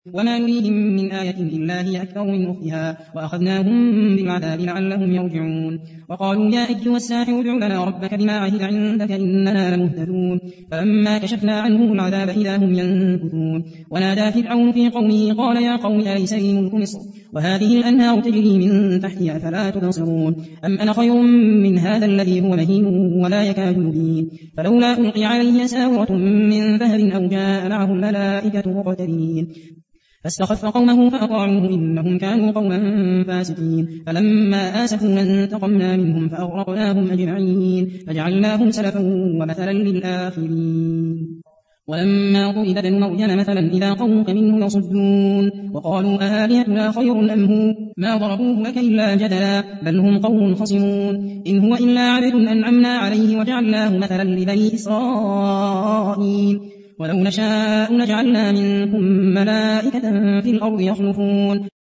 وما نريهم من آية إلا هي أكبر من أختها وأخذناهم بالعذاب لعلهم يرجعون. وقالوا يا أيها الساحر ادع لنا ربك بما عهد عندك إننا لمهتدون. فلما كشفنا عنهم العذاب إذا هم ينكثون. ونادى فرعون في قومه قال يا قوم أليس لي ملك مصر وهذه الأنهار تجري من تحتي أفلا تبصرون أم أنا خير من هذا الذي هو مهين ولا يكاد يبين فلولا ألقي عليه أساورة من ذهب أو جاء معه الملائكة مقترنين فاستخف قومه فأطاعوه إنهم كانوا قوما فاسقين. فلما آسفونا انتقمنا منهم فأغرقناهم أجمعين فجعلناهم سلفا ومثلا للآخرين. ولما ضرب ابن مريم مثلا إذا قومك منه يصدون وقالوا أآلهتنا خير أم هو ما ضربوه لك إلا جدلا بل هم قوم خصمون إن هو إلا عبد أنعمنا عليه وجعلناه مثلا لبني إسرائيل ولو نشاء لجعلنا منكم ملائكة في الأرض يخلفون